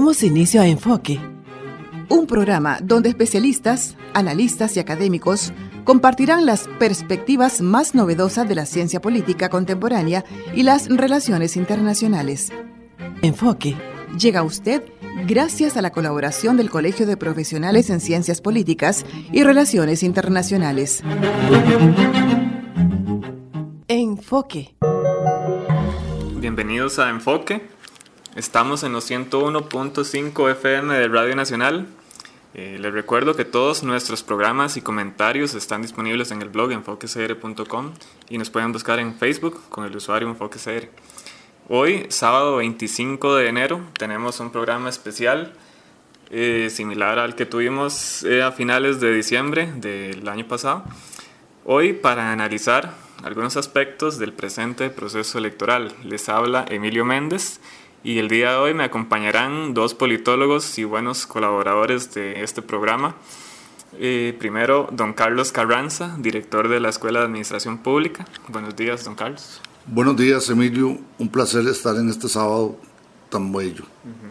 Damos inicio a Enfoque, un programa donde especialistas, analistas y académicos compartirán las perspectivas más novedosas de la ciencia política contemporánea y las relaciones internacionales. Enfoque llega a usted gracias a la colaboración del Colegio de Profesionales en Ciencias Políticas y Relaciones Internacionales. Enfoque. Bienvenidos a Enfoque. Estamos en los 101.5 FM de Radio Nacional. Les recuerdo que todos nuestros programas y comentarios están disponibles en el blog enfoquecr.com y nos pueden buscar en Facebook con el usuario EnfoqueCR. Hoy, sábado 25 de enero, tenemos un programa especial similar al que tuvimos a finales de diciembre del año pasado. Hoy, para analizar algunos aspectos del presente proceso electoral, les habla Emilio Méndez. Y el día de hoy me acompañarán dos politólogos y buenos colaboradores de este programa. Primero, don Carlos Carranza, director de la Escuela de Administración Pública. Buenos días, don Carlos. Buenos días, Emilio. Un placer estar en este sábado tan bello.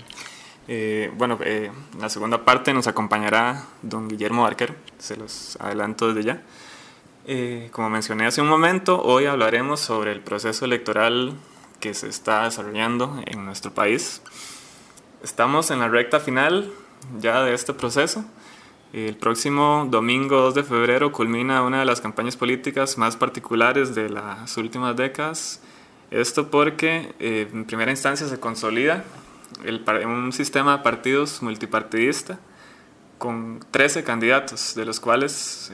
En la segunda parte nos acompañará don Guillermo Barquero. Se los adelanto desde ya. Como mencioné hace un momento, hoy hablaremos sobre el proceso electoral que se está desarrollando en nuestro país. Estamos en la recta final ya de este proceso. El próximo domingo 2 de febrero culmina una de las campañas políticas más particulares de las últimas décadas. Esto porque en primera instancia se consolida un sistema de partidos multipartidista con 13 candidatos, de los cuales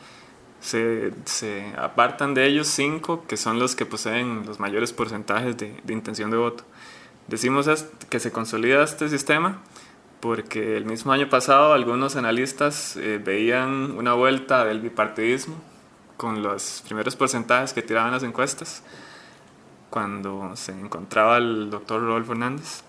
se apartan de ellos 5 que son los que poseen los mayores porcentajes de intención de voto. Decimos que se consolida este sistema porque el mismo año pasado algunos analistas veían una vuelta del bipartidismo con los primeros porcentajes que tiraban las encuestas cuando se encontraba el doctor Rodolfo Hernández.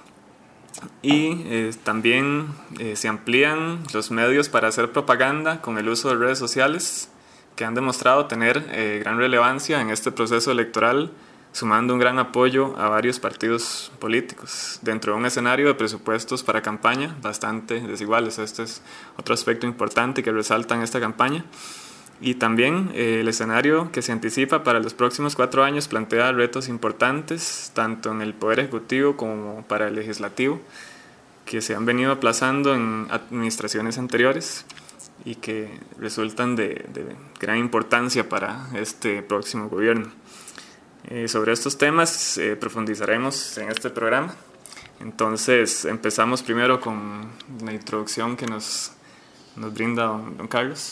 Y también se amplían los medios para hacer propaganda con el uso de redes sociales, que han demostrado tener gran relevancia en este proceso electoral, sumando un gran apoyo a varios partidos políticos, dentro de un escenario de presupuestos para campaña bastante desiguales. Este es otro aspecto importante que resalta en esta campaña. Y también el escenario que se anticipa para los próximos 4 años plantea retos importantes, tanto en el Poder Ejecutivo como para el Legislativo, que se han venido aplazando en administraciones anteriores y que resultan de gran importancia para este próximo gobierno. Sobre estos temas profundizaremos en este programa. Entonces empezamos primero con la introducción que nos brinda don Carlos.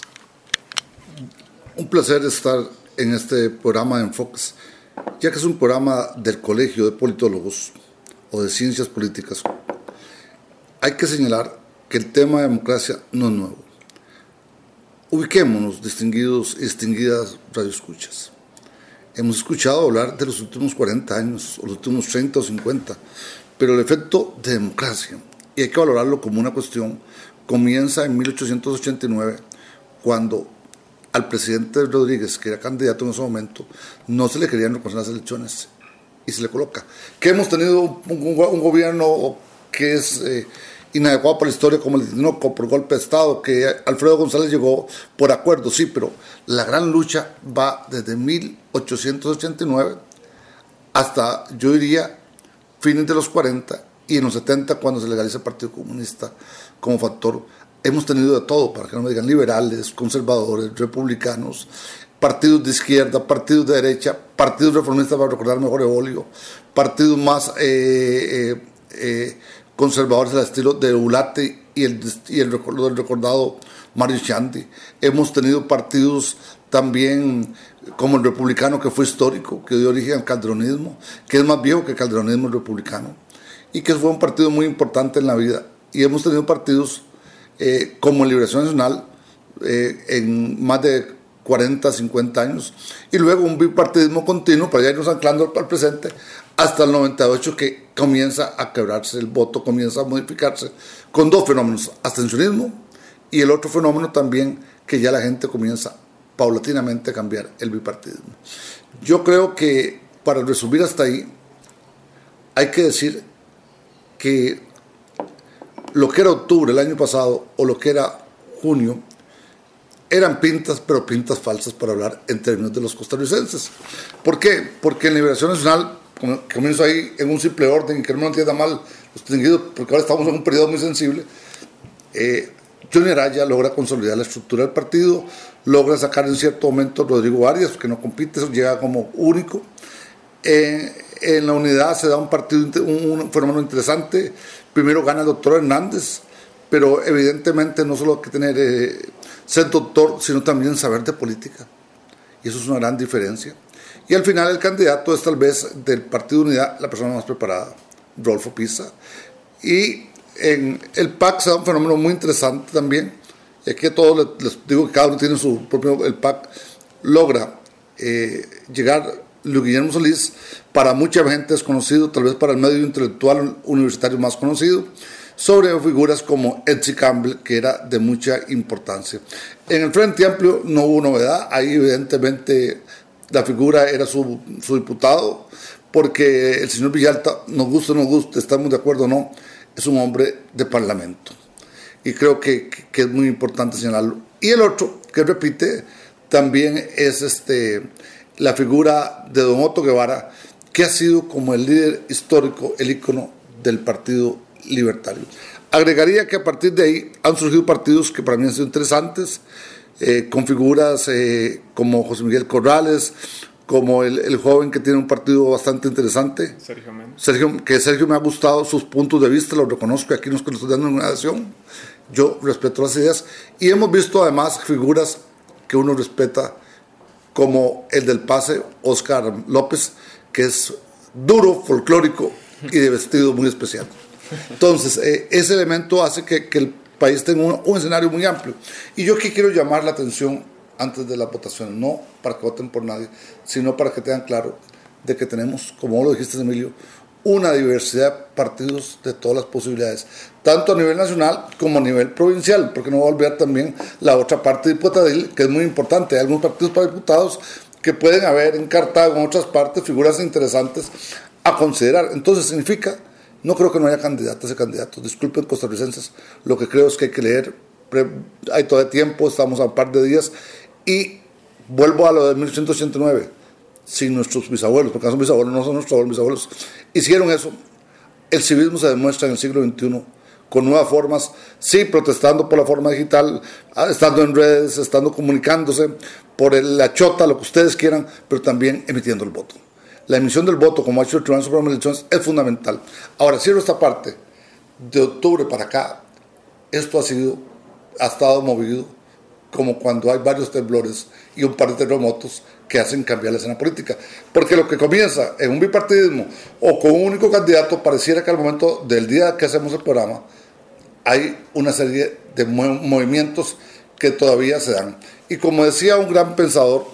Un placer estar en este programa de Enfoques, ya que es un programa del Colegio de Politólogos o de Ciencias Políticas. Hay que señalar que el tema de democracia no es nuevo. Ubiquémonos, distinguidos y distinguidas radioescuchas. Hemos escuchado hablar de los últimos 40 años, o los últimos 30 o 50, pero el efecto de democracia, y hay que valorarlo como una cuestión, comienza en 1889, cuando al presidente Rodríguez, que era candidato en ese momento, no se le querían reconocer las elecciones, y se le coloca. Que hemos tenido un gobierno que es inadecuado para la historia, como el Tinoco, por golpe de Estado, que Alfredo González llegó por acuerdo, sí, pero la gran lucha va desde 1889 hasta, yo diría, fines de los 40 y en los 70, cuando se legaliza el Partido Comunista como factor. Hemos tenido de todo, para que no me digan liberales, conservadores, republicanos, partidos de izquierda, partidos de derecha, partidos reformistas, para recordar mejor Evolio, partidos más conservadores al estilo de Ulate y el recordado Mario Chandi. Hemos tenido partidos también como el republicano, que fue histórico, que dio origen al calderonismo, que es más viejo que el calderonismo republicano, y que fue un partido muy importante en la vida. Y hemos tenido partidos como Liberación Nacional en más de 40, 50 años, y luego un bipartidismo continuo para ya irnos anclando al presente, hasta el 98, que comienza a quebrarse el voto, comienza a modificarse, con 2 fenómenos: abstencionismo, y el otro fenómeno también, que ya la gente comienza paulatinamente a cambiar, el bipartidismo. Yo creo que, para resumir hasta ahí, hay que decir que lo que era octubre el año pasado o lo que era junio eran pintas, pero pintas falsas para hablar en términos de los costarricenses. ¿Por qué? Porque en Liberación Nacional, comienzo ahí en un simple orden, y que no me entienda mal los distinguidos, porque ahora estamos en un periodo muy sensible. Johnny Araya logra consolidar la estructura del partido, logra sacar en cierto momento a Rodrigo Arias, que no compite, eso llega como único. En la unidad se da un fenómeno interesante. Primero gana el doctor Hernández, pero evidentemente no solo hay que tener ser doctor, sino también saber de política, y eso es una gran diferencia. Y al final el candidato es tal vez del Partido de Unidad la persona más preparada, Rodolfo Pizza. Y en el PAC se da un fenómeno muy interesante también, y aquí a todos les digo que cada uno tiene su propio. El PAC logra llegar Luis Guillermo Solís, para mucha gente es conocido, tal vez para el medio intelectual universitario más conocido, sobre figuras como Etsy Campbell, que era de mucha importancia. En el Frente Amplio no hubo novedad, ahí evidentemente la figura era su diputado, porque el señor Villalta, nos guste o no guste, estamos de acuerdo o no, es un hombre de parlamento. Y creo que es muy importante señalarlo. Y el otro, que repite, también es la figura de don Otto Guevara, que ha sido como el líder histórico, el ícono del Partido Libertario. Agregaría que a partir de ahí han surgido partidos que para mí han sido interesantes, con figuras como José Miguel Corrales, como el joven que tiene un partido bastante interesante, Sergio Méndez. Sergio me ha gustado sus puntos de vista, lo reconozco, aquí nos estoy dando una nación, yo respeto las ideas, y hemos visto además figuras que uno respeta, como el del Pase, Óscar López, que es duro, folclórico y de vestido muy especial. Entonces, ese elemento hace que el país tenga un escenario muy amplio. Y yo aquí quiero llamar la atención antes de las votaciones, no para que voten por nadie, sino para que tengan claro de que tenemos, como lo dijiste, Emilio, una diversidad de partidos de todas las posibilidades, tanto a nivel nacional como a nivel provincial, porque no voy a olvidar también la otra parte diputadil, que es muy importante. Hay algunos partidos para diputados que pueden haber encartado en otras partes figuras interesantes a considerar. Entonces significa, no creo que no haya candidatas y candidatos, disculpen costarricenses, lo que creo es que hay que leer, hay todavía tiempo, estamos a un par de días, y vuelvo a lo de 1889, si nuestros bisabuelos, porque no son bisabuelos, no son nuestros bisabuelos, hicieron eso, el civismo se demuestra en el siglo XXI con nuevas formas, sí, protestando por la forma digital, estando en redes, estando comunicándose, por la chota, lo que ustedes quieran, pero también emitiendo el voto. La emisión del voto, como ha hecho el Tribunal Supremo de Elecciones, es fundamental. Ahora, cierro esta parte, de octubre para acá, esto ha estado movido como cuando hay varios temblores y un par de terremotos que hacen cambiar la escena política. Porque lo que comienza en un bipartidismo o con un único candidato, pareciera que al momento del día que hacemos el programa hay una serie de movimientos que todavía se dan. Y como decía un gran pensador,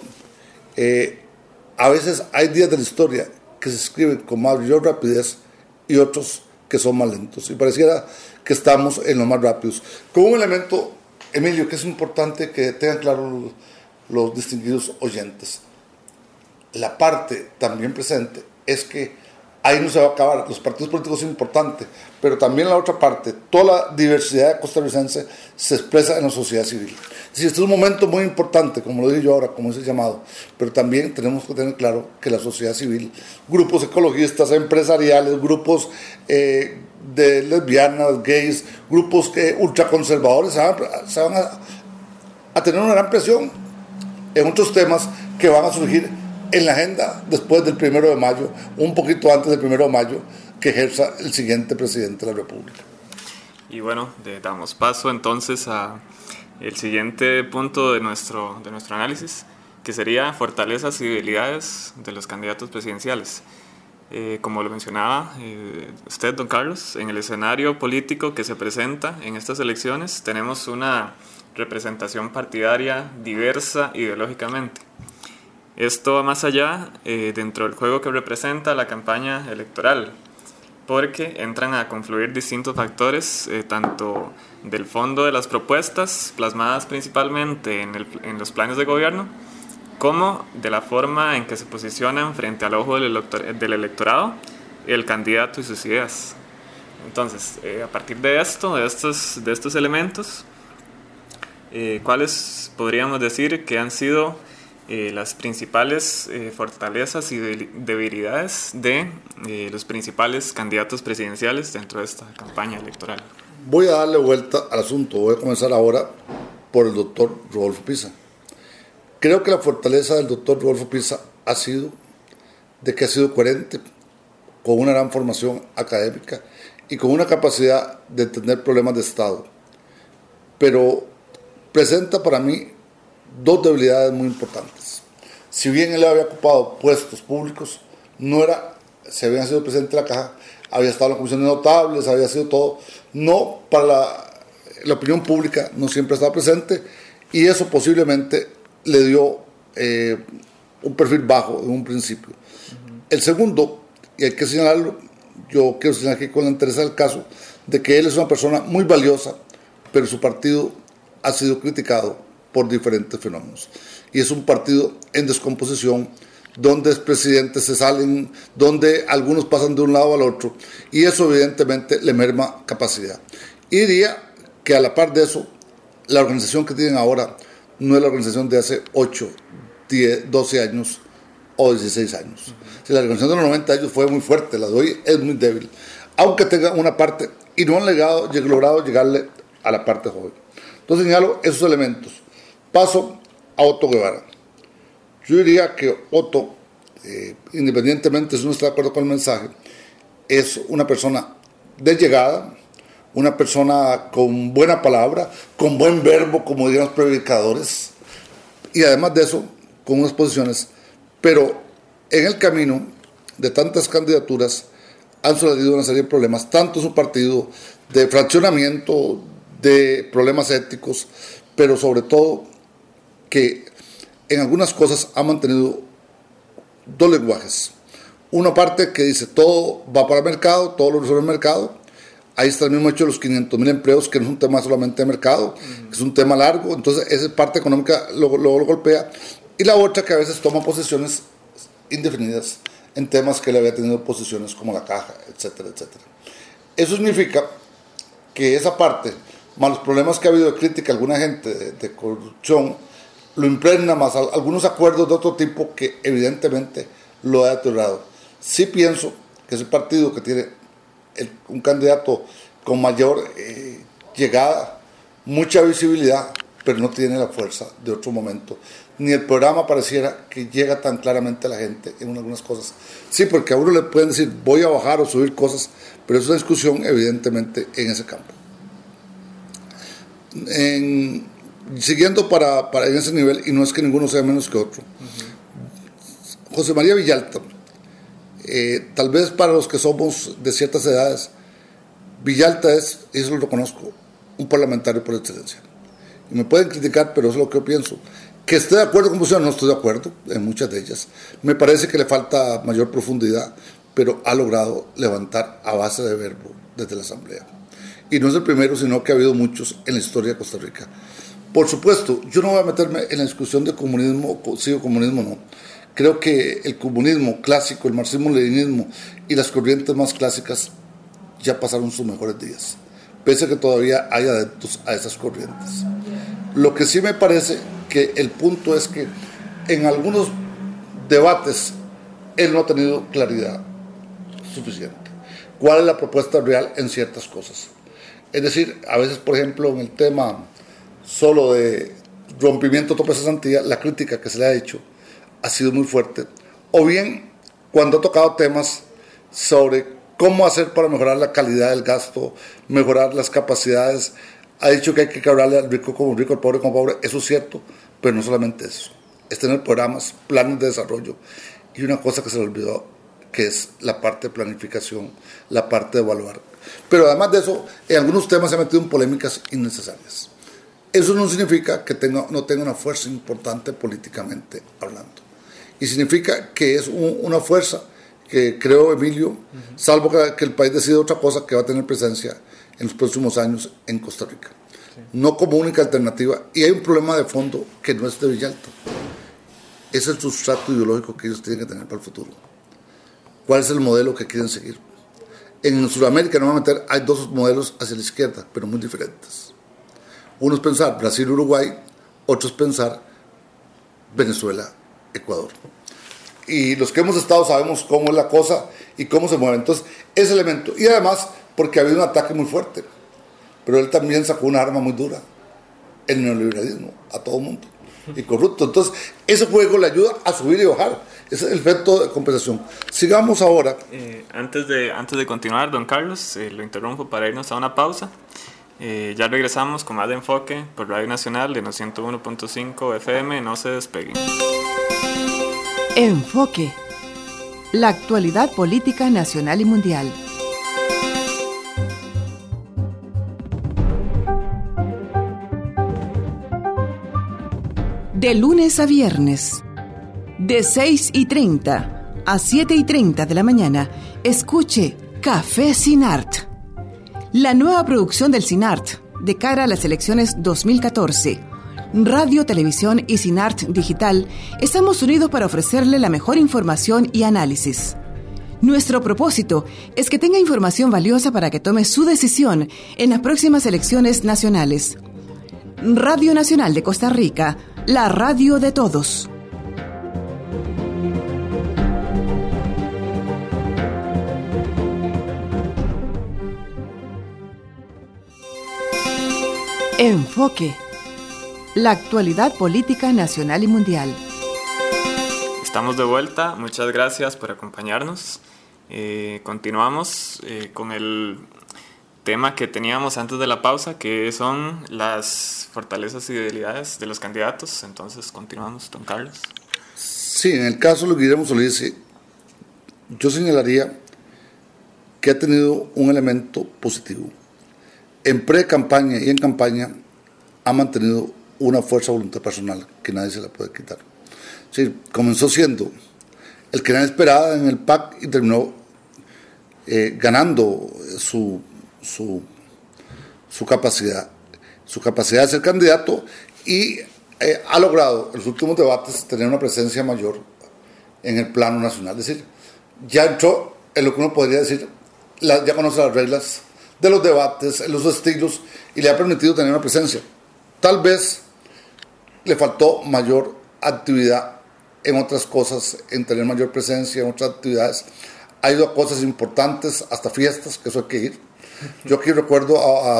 a veces hay días de la historia que se escriben con mayor rapidez y otros que son más lentos. Y pareciera que estamos en los más rápidos. Con un elemento, Emilio, que es importante que tengan claro los distinguidos oyentes. La parte también presente es que ahí no se va a acabar. Los partidos políticos son importantes, pero también la otra parte, toda la diversidad costarricense se expresa en la sociedad civil. Es decir, este es un momento muy importante, como lo digo yo ahora, como es el llamado, pero también tenemos que tener claro que la sociedad civil, grupos ecologistas, empresariales, grupos de lesbianas, gays, grupos ultraconservadores, se van a tener una gran presión en otros temas que van a surgir en la agenda después del 1 de mayo, un poquito antes del 1 de mayo, que ejerza el siguiente presidente de la República. Y bueno, damos paso entonces a el siguiente punto de nuestro análisis, que sería fortalezas y debilidades de los candidatos presidenciales. Como lo mencionaba usted, don Carlos, en el escenario político que se presenta en estas elecciones tenemos una representación partidaria diversa ideológicamente. Esto va más allá dentro del juego que representa la campaña electoral, porque entran a confluir distintos factores, tanto del fondo de las propuestas, plasmadas principalmente en los planes de gobierno, como de la forma en que se posicionan frente al ojo del electorado el candidato y sus ideas. Entonces, a partir de estos elementos, ¿cuáles podríamos decir que han sido las principales fortalezas y debilidades de los principales candidatos presidenciales dentro de esta campaña electoral? Voy a darle vuelta al asunto. Voy a comenzar ahora por el doctor Rodolfo Pisa. Creo que la fortaleza del doctor Rodolfo Pisa ha sido de que ha sido coherente, con una gran formación académica y con una capacidad de entender problemas de Estado. Pero presenta para mí dos debilidades muy importantes. Si bien él había ocupado puestos públicos, se había sido presidente de la Caja, había estado en la Comisión de Notables, había sido todo, no para la opinión pública, no siempre estaba presente, y eso posiblemente le dio un perfil bajo en un principio. El segundo, y hay que señalarlo, yo quiero señalar aquí con la interés del caso, de que él es una persona muy valiosa, pero su partido ha sido criticado por diferentes fenómenos. Y es un partido en descomposición, donde expresidentes se salen, donde algunos pasan de un lado al otro, y eso evidentemente le merma capacidad. Y diría que a la par de eso, la organización que tienen ahora no es la organización de hace 8, 10, 12 años o 16 años. Si la organización de los 90 años fue muy fuerte, la de hoy es muy débil, aunque tenga una parte, y no han logrado llegarle a la parte joven. Entonces señalo esos elementos. Paso a Otto Guevara. Yo diría que Otto, independientemente si uno está de acuerdo con el mensaje, es una persona de llegada, una persona con buena palabra, con buen verbo, como dirían los predicadores, y además de eso, con unas posiciones, pero en el camino de tantas candidaturas han sucedido una serie de problemas, tanto su partido, de fraccionamiento, de problemas éticos, pero sobre todo que en algunas cosas ha mantenido dos lenguajes. Una parte que dice todo va para el mercado, todo lo resuelve el mercado. Ahí está el mismo hecho de los 500,000 empleos, que no es un tema solamente de mercado, es un tema largo. Entonces esa parte económica lo golpea. Y la otra que a veces toma posiciones indefinidas en temas que le había tenido posiciones como la Caja, etcétera, etcétera. Eso significa que esa parte, más los problemas que ha habido de crítica a alguna gente de corrupción, lo impregna más algunos acuerdos de otro tipo que evidentemente lo ha deteriorado. Sí pienso que es el partido que tiene un candidato con mayor llegada, mucha visibilidad, pero no tiene la fuerza de otro momento. Ni el programa pareciera que llega tan claramente a la gente en algunas cosas. Sí, porque a uno le pueden decir voy a bajar o subir cosas, pero es una discusión evidentemente en ese campo. Siguiendo en ese nivel, y no es que ninguno sea menos que otro, José María Villalta, tal vez para los que somos de ciertas edades, Villalta es, y eso lo reconozco, un parlamentario por excelencia. Y me pueden criticar, pero eso es lo que yo pienso. Que esté de acuerdo con posición, no estoy de acuerdo en muchas de ellas. Me parece que le falta mayor profundidad, pero ha logrado levantar a base de verbo desde la Asamblea. Y no es el primero, sino que ha habido muchos en la historia de Costa Rica. Por supuesto, yo no voy a meterme en la discusión de comunismo, sí o comunismo no. Creo que el comunismo clásico, el marxismo-leninismo y las corrientes más clásicas ya pasaron sus mejores días, pese a que todavía hay adeptos a esas corrientes. Lo que sí me parece que el punto es que en algunos debates él no ha tenido claridad suficiente. ¿Cuál es la propuesta real en ciertas cosas? Es decir, a veces, por ejemplo, en el tema solo de rompimiento de tope de cesantía, la crítica que se le ha hecho ha sido muy fuerte. O bien, cuando ha tocado temas sobre cómo hacer para mejorar la calidad del gasto, mejorar las capacidades, ha dicho que hay que hablarle al rico como rico, al pobre como pobre. Eso es cierto, pero no solamente eso. Es tener programas, planes de desarrollo. Y una cosa que se le olvidó, que es la parte de planificación, la parte de evaluar. Pero además de eso, en algunos temas se ha metido en polémicas innecesarias. Eso no significa que no tenga una fuerza importante políticamente hablando. Y significa que es una fuerza que creo, Emilio, salvo que el país decida otra cosa, que va a tener presencia en los próximos años en Costa Rica. Sí. No como única alternativa. Y hay un problema de fondo que no es de Villalta. Es el sustrato ideológico que ellos tienen que tener para el futuro. ¿Cuál es el modelo que quieren seguir? En Sudamérica, normalmente hay dos modelos hacia la izquierda, pero muy diferentes. Uno es pensar Brasil-Uruguay, otro es pensar Venezuela-Ecuador. Y los que hemos estado sabemos cómo es la cosa y cómo se mueve. Entonces, ese elemento. Y además, porque ha habido un ataque muy fuerte. Pero él también sacó una arma muy dura, el neoliberalismo, a todo el mundo. Y corrupto. Entonces, ese juego le ayuda a subir y bajar. Ese es el efecto de compensación. Sigamos ahora. Antes de continuar, don Carlos, lo interrumpo para irnos a una pausa. Ya regresamos con más de Enfoque por Radio Nacional de 101.5 FM. No se despeguen. Enfoque. La actualidad política nacional y mundial. De lunes a viernes, de 6:30 a 7:30 de la mañana, escuche Café Sinart, la nueva producción del Sinart de cara a las elecciones 2014. Radio, Televisión y Sinart Digital estamos unidos para ofrecerle la mejor información y análisis. Nuestro propósito es que tenga información valiosa para que tome su decisión en las próximas elecciones nacionales. Radio Nacional de Costa Rica, la radio de todos. Enfoque. La actualidad política nacional y mundial. Estamos de vuelta, muchas gracias por acompañarnos. Continuamos con el tema que teníamos antes de la pausa, que son las fortalezas y debilidades de los candidatos. Entonces continuamos, don Carlos. Sí, en el caso de Guillermo Solís, yo señalaría que ha tenido un elemento positivo. En pre-campaña y en campaña ha mantenido una fuerza de voluntad personal que nadie se la puede quitar. Sí, comenzó siendo el que nadie esperaba en el PAC y terminó ganando su capacidad de ser candidato y ha logrado en los últimos debates tener una presencia mayor en el plano nacional. Es decir, ya entró en lo que uno podría decir, ya conoce las reglas de los debates, los estilos, y le ha permitido tener una presencia. Tal vez le faltó mayor actividad en otras cosas, en tener mayor presencia en otras actividades. Ha ido a cosas importantes, hasta fiestas, que eso hay que ir. Yo aquí recuerdo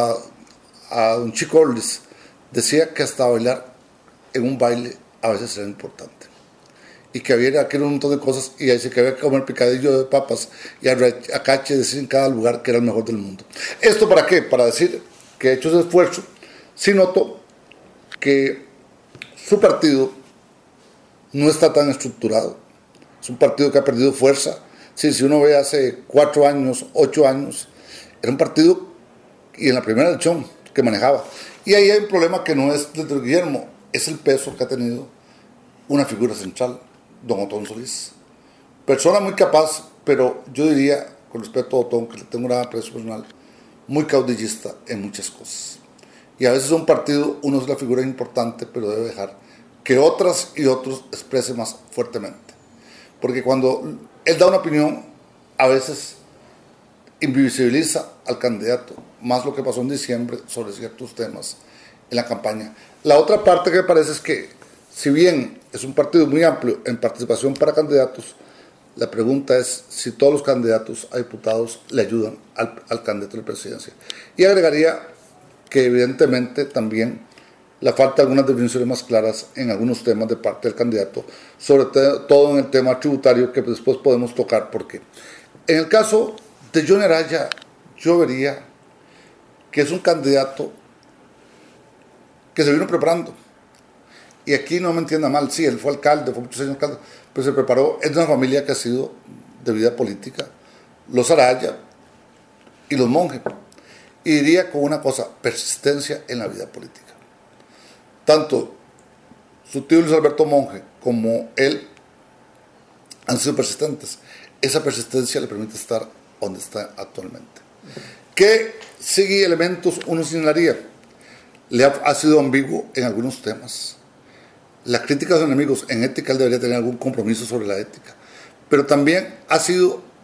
a don Chico Orlis, decía que hasta bailar en un baile a veces era importante. Y que había que ir un montón de cosas, y ahí se que había que comer picadillo de papas y acache, decir en cada lugar que era el mejor del mundo. ¿Esto para qué? Para decir que ha hecho ese esfuerzo. Sí noto que su partido no está tan estructurado. Es un partido que ha perdido fuerza. Sí, si uno ve hace 4 años, 8 años, era un partido, y en la primera elección, que manejaba. Y ahí hay un problema que no es de Guillermo, es el peso que ha tenido una figura central, don Otón Solís. Persona muy capaz, pero yo diría, con respeto a Otón, que le tengo un gran aprecio personal, muy caudillista en muchas cosas. Y a veces un partido, uno es la figura importante, pero debe dejar que otras y otros expresen más fuertemente. Porque cuando él da una opinión, a veces invisibiliza al candidato, más lo que pasó en diciembre sobre ciertos temas en la campaña. La otra parte que me parece es que, si bien es un partido muy amplio en participación para candidatos, la pregunta es si todos los candidatos a diputados le ayudan al candidato a la presidencia. Y agregaría que evidentemente también la falta de algunas definiciones más claras en algunos temas de parte del candidato, sobre todo en el tema tributario, que después podemos tocar. Porque en el caso de Johnny Araya, yo vería que es un candidato que se vino preparando. Y aquí no me entienda mal, sí, él fue alcalde, fue muchos años alcalde, pero se preparó. Es de una familia que ha sido de vida política, los Araya y los Monge. Y diría con una cosa, persistencia en la vida política. Tanto su tío Luis Alberto Monge como él han sido persistentes. Esa persistencia le permite estar donde está actualmente. ¿Qué sigue elementos uno señalaría? Ha sido ambiguo en algunos temas. La crítica a sus enemigos, en ética él debería tener algún compromiso sobre la ética. Pero también ha sido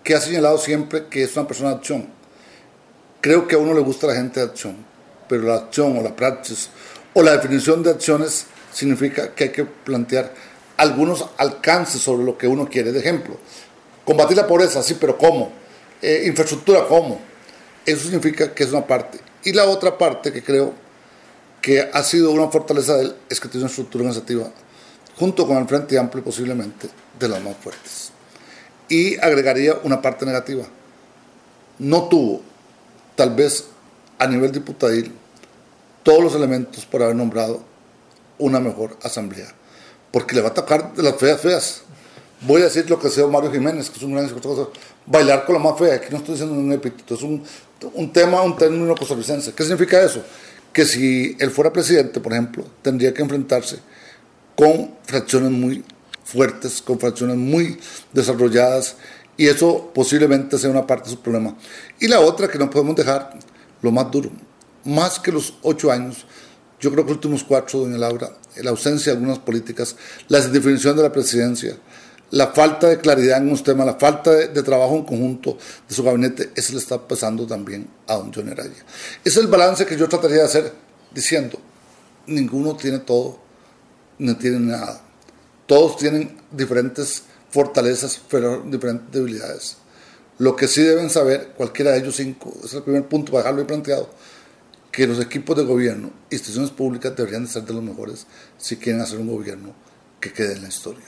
que ha señalado siempre que es una persona de acción. Creo que a uno le gusta la gente de acción, pero la acción o la praxis o la definición de acciones significa que hay que plantear algunos alcances sobre lo que uno quiere. De ejemplo, combatir la pobreza, sí, pero ¿cómo? Infraestructura, ¿cómo? Eso significa que es una parte. Y la otra parte que creo que ha sido una fortaleza de él es que tiene una estructura organizativa, junto con el Frente Amplio posiblemente, de las más fuertes. Y agregaría una parte negativa. No tuvo, tal vez a nivel diputadil, todos los elementos para haber nombrado una mejor asamblea. Porque le va a tocar de las feas. Voy a decir lo que sea Mario Jiménez, que es un gran escritor, bailar con la más fea. Aquí no estoy diciendo un epíteto, es un término costarricense. ¿Qué significa eso? Que si él fuera presidente, por ejemplo, tendría que enfrentarse con fracciones muy fuertes, con fracciones muy desarrolladas, y eso posiblemente sea una parte de su problema. Y la otra que no podemos dejar, lo más duro, más que los 8 años, yo creo que los últimos 4, doña Laura, la ausencia de algunas políticas, la definición de la presidencia, la falta de claridad en unos temas, la falta de trabajo en conjunto de su gabinete, eso le está pasando también a don Johnny Araya. Ese es el balance que yo trataría de hacer diciendo, ninguno tiene todo, ni tiene nada. Todos tienen diferentes fortalezas, pero diferentes debilidades. Lo que sí deben saber, cualquiera de ellos 5, es el primer punto para dejarlo ahí planteado, que los equipos de gobierno, instituciones públicas deberían de ser de los mejores si quieren hacer un gobierno que quede en la historia.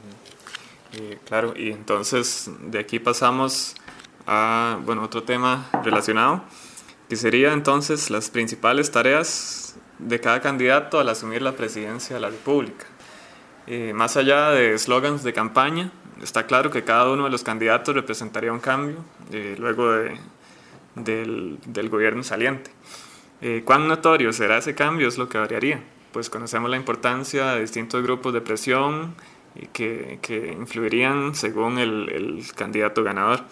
Claro, y entonces de aquí pasamos a otro tema relacionado, que sería entonces las principales tareas de cada candidato al asumir la presidencia de la República. Más allá de eslogans de campaña, está claro que cada uno de los candidatos representaría un cambio luego del gobierno saliente. ¿Cuán notorio será ese cambio? Es lo que variaría. Pues conocemos la importancia de distintos grupos de presión que influirían según el candidato ganador.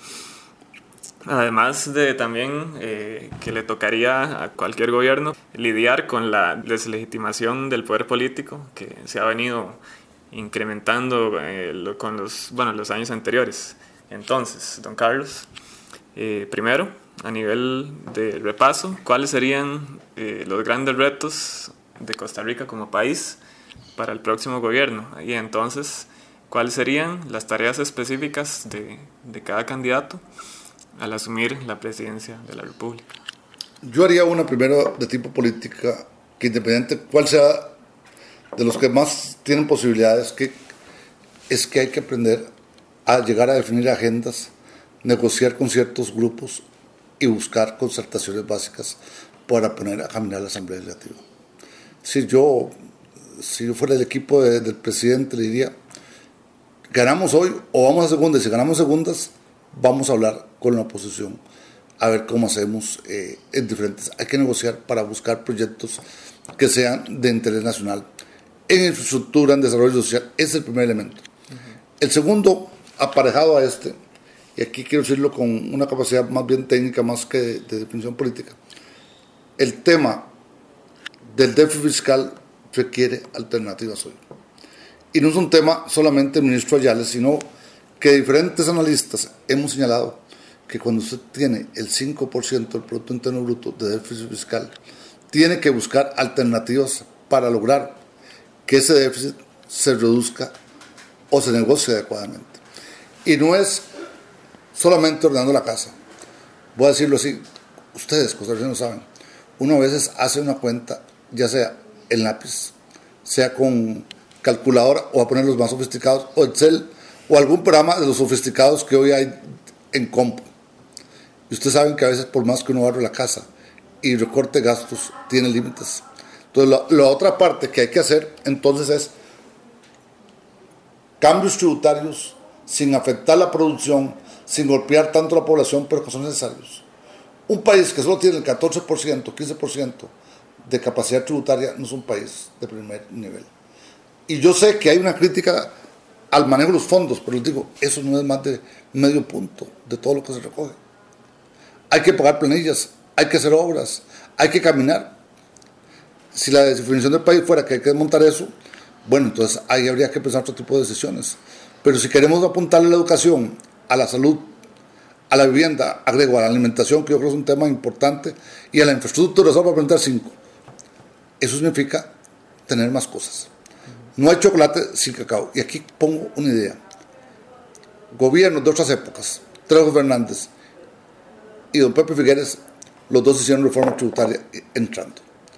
Además de también que le tocaría a cualquier gobierno lidiar con la deslegitimación del poder político que se ha venido incrementando con los años anteriores. Entonces, don Carlos, primero, a nivel de repaso, ¿cuáles serían los grandes retos de Costa Rica como país para el próximo gobierno? Y entonces, ¿cuáles serían las tareas específicas de cada candidato al asumir la presidencia de la República? Yo haría una primero de tipo política, que independiente cuál sea de los que más tienen posibilidades, es que hay que aprender a llegar a definir agendas, negociar con ciertos grupos y buscar concertaciones básicas para poner a caminar la Asamblea Legislativa. Si yo fuera el equipo del presidente, le diría, ganamos hoy o vamos a segundas, y si ganamos segundas, vamos a hablar con la oposición, a ver cómo hacemos en diferentes. Hay que negociar para buscar proyectos que sean de interés nacional, en infraestructura, en desarrollo social. Ese es el primer elemento. El segundo, aparejado a este, y aquí quiero decirlo con una capacidad más bien técnica, más que de definición política, el tema del déficit fiscal requiere alternativas hoy. Y no es un tema solamente del ministro Ayala, sino que diferentes analistas hemos señalado que cuando usted tiene el 5% del Producto Interno Bruto de déficit fiscal, tiene que buscar alternativas para lograr que ese déficit se reduzca o se negocie adecuadamente. Y no es solamente ordenando la casa. Voy a decirlo así, ustedes, costarricenses, saben, uno a veces hace una cuenta, ya sea en lápiz, sea con calculadora, o a poner los más sofisticados, o Excel, o algún programa de los sofisticados que hoy hay en compu. Y ustedes saben que a veces, por más que uno barre la casa y recorte gastos, tiene límites. Entonces, la otra parte que hay que hacer, entonces, es cambios tributarios sin afectar la producción, sin golpear tanto a la población, pero que son necesarios. Un país que solo tiene el 14%, 15% de capacidad tributaria no es un país de primer nivel. Y yo sé que hay una crítica al manejo de los fondos, pero les digo, eso no es más de medio punto de todo lo que se recoge. Hay que pagar planillas, hay que hacer obras, hay que caminar. Si la definición del país fuera que hay que desmontar eso, bueno, entonces ahí habría que pensar otro tipo de decisiones. Pero si queremos apuntarle a la educación, a la salud, A la vivienda, agrego a la alimentación, que yo creo que es un tema importante, y a la infraestructura, solo para preguntar 5. Eso significa tener más cosas. No hay chocolate sin cacao. Y aquí pongo una idea. Gobiernos de otras épocas, Trejo Fernández y don Pepe Figueres, los dos hicieron reforma tributaria entrando.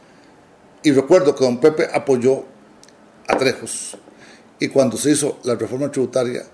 Y recuerdo que don Pepe apoyó a Trejos. Y cuando se hizo la reforma tributaria,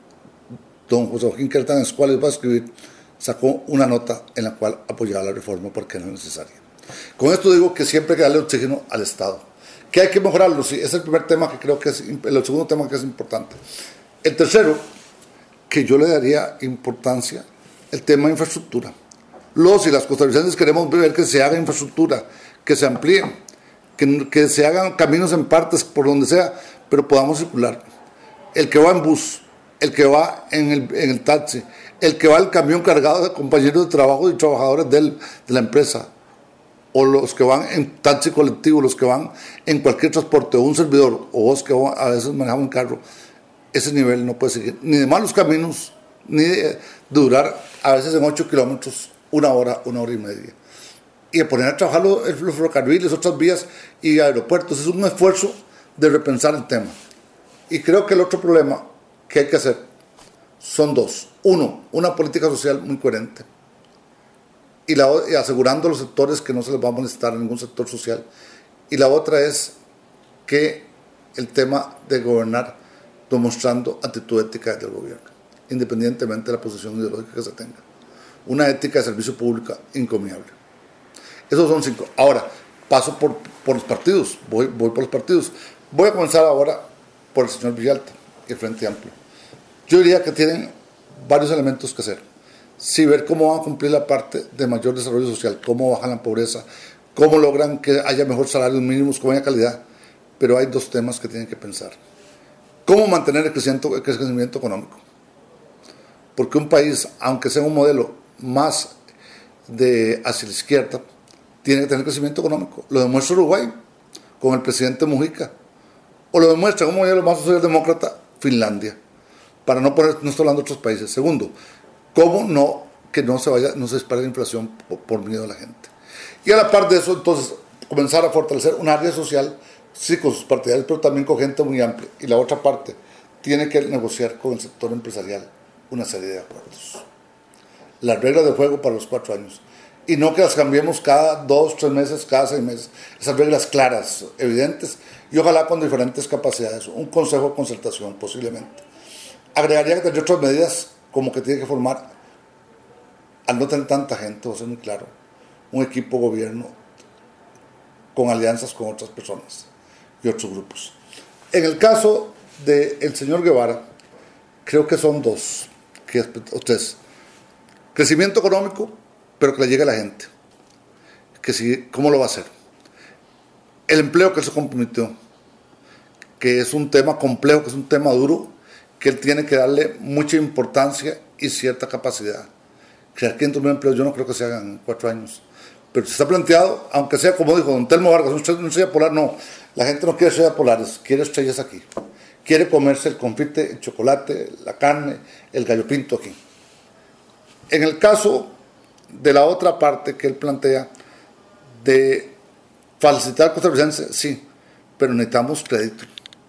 don José Joaquín Quertán Escuales va a escribir, sacó una nota en la cual apoyaba la reforma porque no es necesaria. Con esto digo que siempre hay que darle oxígeno al Estado. Que hay que mejorarlo, sí, es el primer tema que creo que es, el segundo tema que es importante. El tercero, que yo le daría importancia, el tema de infraestructura. Los y las costarricenses queremos ver que se haga infraestructura, que se amplíe, que se hagan caminos en partes por donde sea, pero podamos circular. El que va en bus, el que va en el taxi, el que va en el camión cargado de compañeros de trabajo y trabajadores de la empresa, o los que van en taxi colectivo, los que van en cualquier transporte, o un servidor, o vos que a veces manejamos un carro, ese nivel no puede seguir, ni de malos caminos, ni de durar a veces en 8 kilómetros, 1 hora, 1 hora y media. Y de poner a trabajar los ferrocarriles, otras vías y aeropuertos. Es un esfuerzo de repensar el tema. Y creo que el otro problema que hay que hacer son dos. Uno, una política social muy coherente. Y asegurando a los sectores que no se les va a molestar en ningún sector social. Y la otra es que el tema de gobernar demostrando actitud ética del gobierno, independientemente de la posición ideológica que se tenga. Una ética de servicio público encomiable. Esos son 5. Ahora, paso por los partidos, voy por los partidos. Voy a comenzar ahora por el señor Villalta y el Frente Amplio. Yo diría que tienen varios elementos que hacer. Sí, ver cómo van a cumplir la parte de mayor desarrollo social, cómo bajan la pobreza, cómo logran que haya mejor salarios mínimos con buena calidad, pero hay 2 temas que tienen que pensar. ¿Cómo mantener el crecimiento económico? Porque un país, aunque sea un modelo más hacia la izquierda, tiene que tener crecimiento económico. Lo demuestra Uruguay con el presidente Mujica, o lo demuestra como modelo más socialdemócrata Finlandia, para no estoy hablando de otros países. Segundo, cómo que no se dispare la inflación por miedo a la gente. Y a la par de eso, entonces, comenzar a fortalecer un área social, sí, con sus partidarios, pero también con gente muy amplia. Y la otra parte, tiene que negociar con el sector empresarial una serie de acuerdos. Las reglas de juego para los 4 años. Y no que las cambiemos cada 2, 3 meses, cada 6 meses. Esas reglas claras, evidentes, y ojalá con diferentes capacidades. Un consejo de concertación, posiblemente. Agregaría que tendría otras medidas, como que tiene que formar, al no tener tanta gente, va a ser muy claro, un equipo gobierno con alianzas con otras personas y otros grupos. En el caso del señor Guevara, creo que son 2, que 3. Crecimiento económico, pero que le llegue a la gente. ¿Cómo lo va a hacer? El empleo que él se comprometió, que es un tema complejo, que es un tema duro, que él tiene que darle mucha importancia y cierta capacidad. Crear 500,000 empleos yo no creo que se hagan en 4 años. Pero si está planteado, aunque sea como dijo don Telmo Vargas, una estrella polar, no. La gente no quiere estrellas polares, quiere estrellas aquí. Quiere comerse el confite, el chocolate, la carne, el gallo pinto aquí. En el caso de la otra parte que él plantea, de facilitar al costarricense, sí, pero necesitamos crédito.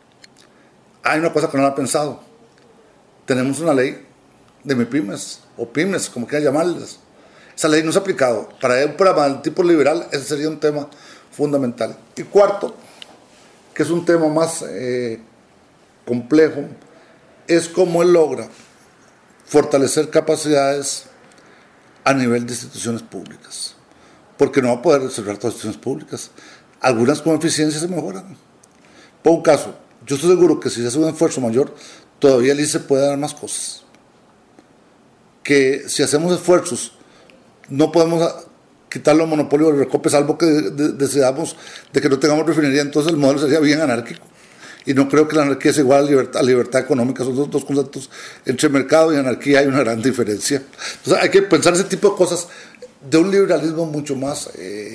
Hay una cosa que no lo ha pensado. Tenemos una ley de MIPYMES, o pymes, como quieran llamarles. Esa ley no se ha aplicado. Para un programa del tipo liberal, ese sería un tema fundamental. Y cuarto, que es un tema más complejo, es cómo él logra fortalecer capacidades a nivel de instituciones públicas. Porque no va a poder cerrar todas las instituciones públicas. Algunas con eficiencia se mejoran. Por un caso, yo estoy seguro que si se hace un esfuerzo mayor, todavía el ICE puede dar más cosas. Que si hacemos esfuerzos, no podemos quitarle el monopolio del Recope, salvo que decidamos de que no tengamos refinería, entonces el modelo sería bien anárquico. Y no creo que la anarquía sea igual a libertad económica, son dos conceptos. Entre mercado y anarquía hay una gran diferencia. Entonces hay que pensar ese tipo de cosas de un liberalismo mucho más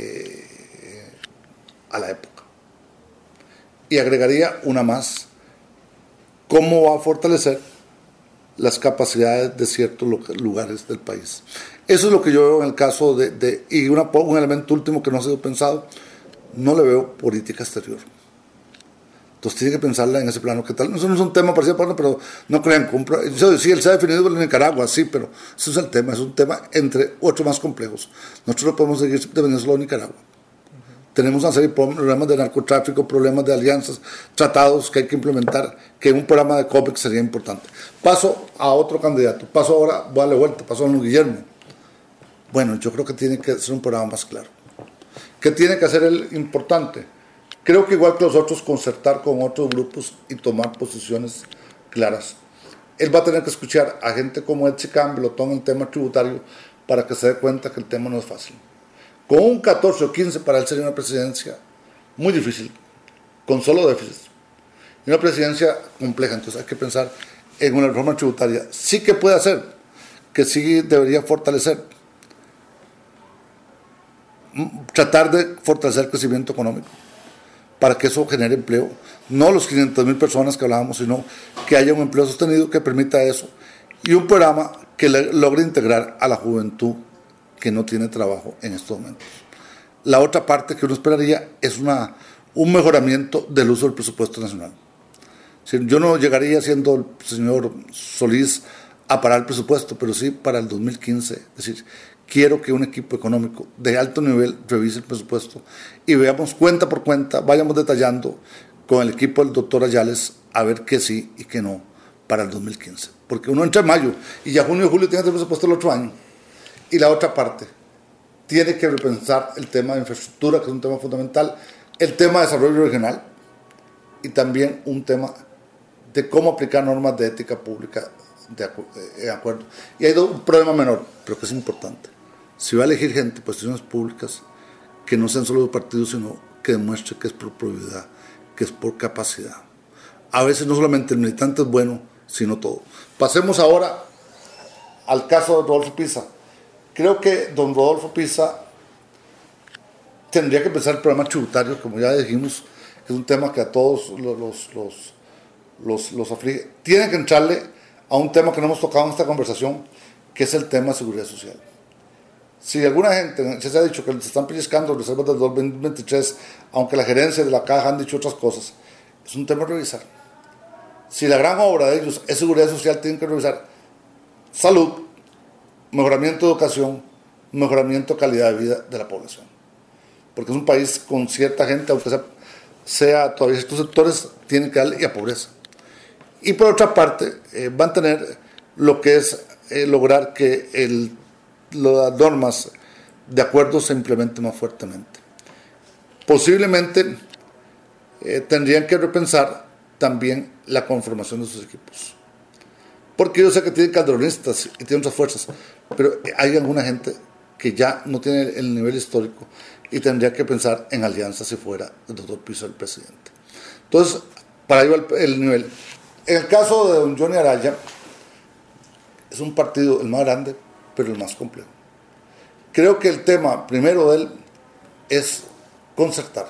a la época. Y agregaría una más: cómo va a fortalecer las capacidades de ciertos lugares del país. Eso es lo que yo veo en el caso y un elemento último que no ha sido pensado, no le veo política exterior. Entonces tiene que pensarla en ese plano. ¿Qué tal? Eso no es un tema parecido, pero no crean. Sí, él se ha definido en Nicaragua, sí, pero eso es el tema. Es un tema entre otros más complejos. Nosotros no podemos seguir dependiendo solo de Nicaragua. Tenemos una serie de problemas de narcotráfico, problemas de alianzas, tratados que hay que implementar, que un programa de COPEX sería importante. Paso a otro candidato. Paso ahora, voy a darle vuelta, paso a don Guillermo. Bueno, yo creo que tiene que ser un programa más claro. ¿Qué tiene que hacer el importante? Creo que igual que los otros, concertar con otros grupos y tomar posiciones claras. Él va a tener que escuchar a gente como Edson Campbell en el tema tributario para que se dé cuenta que el tema no es fácil. Con un 14 o 15 para él sería una presidencia muy difícil, con solo déficit. Y una presidencia compleja, entonces hay que pensar en una reforma tributaria. Sí que puede hacer, que sí debería fortalecer. Tratar de fortalecer el crecimiento económico para que eso genere empleo, no los 500,000 personas que hablábamos, sino que haya un empleo sostenido que permita eso, y un programa que logre integrar a la juventud que no tiene trabajo en estos momentos. La otra parte que uno esperaría es un mejoramiento del uso del presupuesto nacional. Yo no llegaría siendo el señor Solís a parar el presupuesto, pero sí para el 2015, es decir, quiero que un equipo económico de alto nivel revise el presupuesto y veamos cuenta por cuenta, vayamos detallando con el equipo del doctor Ayales a ver qué sí y qué no para el 2015. Porque uno entra en mayo y ya junio y julio tiene el presupuesto el otro año. Y la otra parte, tiene que repensar el tema de infraestructura, que es un tema fundamental, el tema de desarrollo regional y también un tema de cómo aplicar normas de ética pública de acuerdo. Y hay un problema menor, pero que es importante. Si va a elegir gente, posiciones públicas, que no sean solo de partidos, sino que demuestre que es por probidad, que es por capacidad. A veces no solamente el militante es bueno, sino todo. Pasemos ahora al caso de Rodolfo Pisa. Creo que don Rodolfo Pisa tendría que empezar el programa tributario, como ya dijimos, que es un tema que a todos los aflige. Tienen que entrarle a un tema que no hemos tocado en esta conversación, que es el tema de seguridad social. Si alguna gente, se ha dicho que se están pellizcando reservas del 2023, aunque la gerencia de la caja han dicho otras cosas, es un tema a revisar. Si la gran obra de ellos es seguridad social, tienen que revisar salud, mejoramiento de educación, mejoramiento de calidad de vida de la población. Porque es un país con cierta gente, aunque sea todavía ciertos sectores, tienen que darle y a pobreza. Y por otra parte, van a tener lo que es lograr que las normas de acuerdo se implementen más fuertemente. Posiblemente tendrían que repensar también la conformación de sus equipos. Porque yo sé que tienen calderonistas y tienen otras fuerzas, pero hay alguna gente que ya no tiene el nivel histórico y tendría que pensar en alianzas si fuera el doctor Pisa el presidente. Entonces, para ahí va el nivel. En el caso de don Johnny Araya, es un partido el más grande, pero el más complejo. Creo que el tema primero de él es concertar